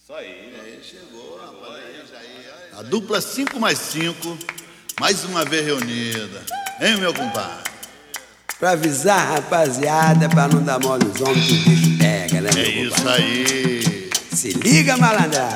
Isso aí. Aí chegou, rapaz. A dupla 5 mais 5, mais uma vez reunida. Hein, meu compadre? Pra avisar, rapaziada, pra não dar mole nos homens que o bicho pega, né, meu É isso compadre? aí. Se liga, malandra.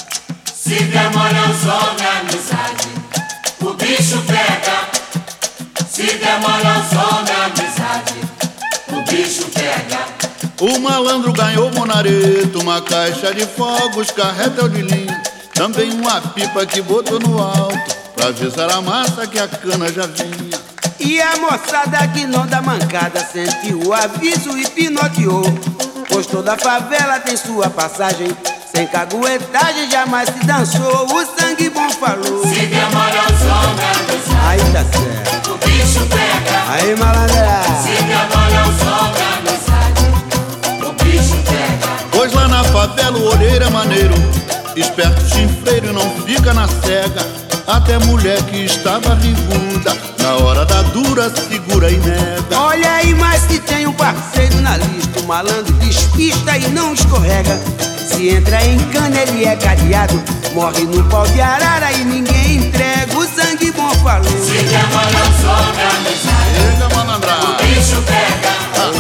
Se der mole aos homens, amizade, o bicho pega. Se der mole aos homens, amizade, o bicho pega. O malandro ganhou monareto, uma caixa de fogos, carretel de linha, também uma pipa que botou no alto, pra avisar a massa que a cana já vinha. E a moçada que não dá mancada sentiu o aviso e pinoteou, pois toda favela tem sua passagem, sem caguetagem jamais se dançou. O sangue bom falou. Se der mole aos homens, amizade, Aí tá certo. o bicho pega. Aí, malandra. Se der mole aos homens, amizade, o bicho pega. Pois lá na favela o olheiro é maneiro, esperto chinfreiro não fica na cega. Até mulher que estava riguda, na hora da dura segura e nega. Olha aí, mas se tem um parceiro na lista, o malandro despista e não escorrega. Se entra em cana ele é cadeado, morre no pau de arara e ninguém entrega. O sangue bom falou. Se der mole aos homens, amizade, Chega, o malandrada. bicho pega.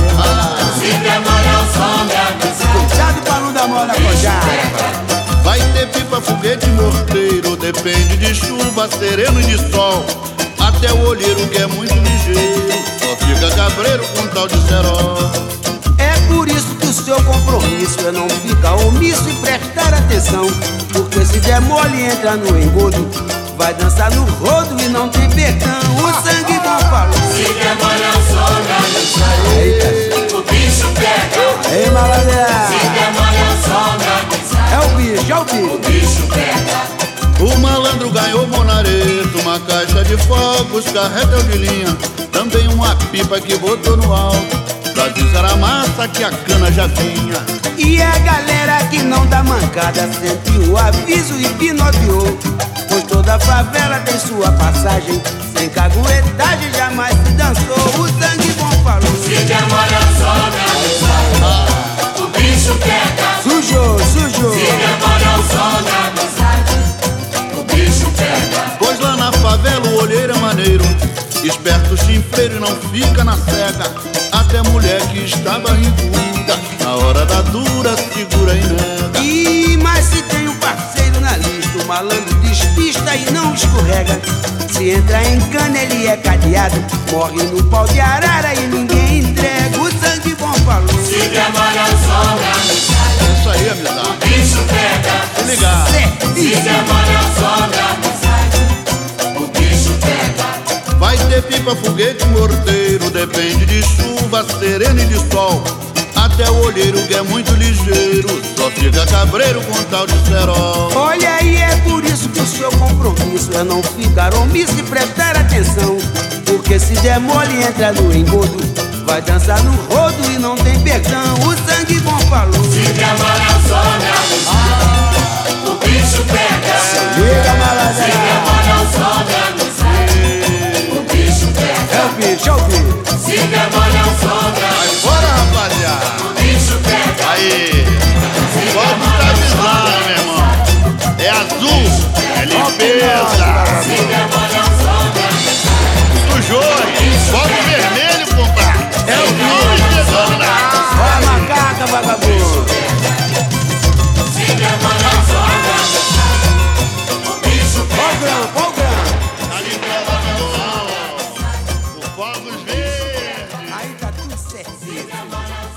Se der mole aos homens, amizade, Cuidado pra não dar mole a cojada. Vai ter pipa, foguete, morteiro, depende de chuva, sereno e de sol. Até o olheiro que é muito ligeiro, só fica cabreiro com tal de cerol. É por isso que o seu compromisso é não ficar omisso e prestar atenção, porque se der mole entra no engodo, vai dançar no rodo e não tem perdão. O sangue bom falou. se der mole aos homens, amizade, Eita, o bicho pega. aí, Se malandra. der mole aos homens, amizade, É o bicho, é o o bicho. bicho pega. O malandro ganhou monareto, uma caixa de fogos, carretel de linha, também uma pipa que botou no alto, pra avisar a massa que a cana já vinha. E a galera que não dá mancada sentiu o aviso e pinoteou, pois toda favela tem sua passagem, sem caguetagem jamais se dançou. O sangue bom falou. Se der mole aos homens, amizade, o bicho pega. Sujou, sujou. Se der mole aos homens, amizade, o bicho pega. Pois lá na favela o olheiro é maneiro, esperto chinfreiro e não fica na cega. Até mulher que estava riguda, na hora da dura segura e nega. Ih, mas se tem um parceiro na lista, o malandro despista e não escorrega. Se entra em cana ele é cadeado, morre no pau de arara e ninguém entrega. O sangue bom falou. Se der mole aos homens, amizade, É isso aí, amizade. o bicho pega. Se ligar. Se Certíssimo. der mole aos homens, amizade, o bicho pega. Vai ter pipa, foguete, morteiro, depende de chuva, sereno e de sol. Até o olheiro que é muito ligeiro, só fica cabreiro com tal de cerol. Olha aí, é por isso que o seu compromisso é não ficar omisso e prestar atenção, porque se der mole entra no engodo, vai dançar no rodo e não tem perdão. O sangue bom falou. Se der mole aos homens, amizade, o bicho pega. Liga, malandra. Se der mole aos homens, amizade, o bicho É pega. o bicho, é o bicho. Se der mole aos homens, Vai fora, rapaziada. o bicho pega. Aí, pode estar avisado, meu irmão. É azul, é limpeza. Se der mole aos homens, Sujou, fogo vermelho, compadre. É o nome chegando na área. Olha a macaca, vagabundo. se der mole aos homens, o bicho Ó o pega. grampo, ó o grampo. A limpeza do fogos verdes. Aí tá tudo certinho.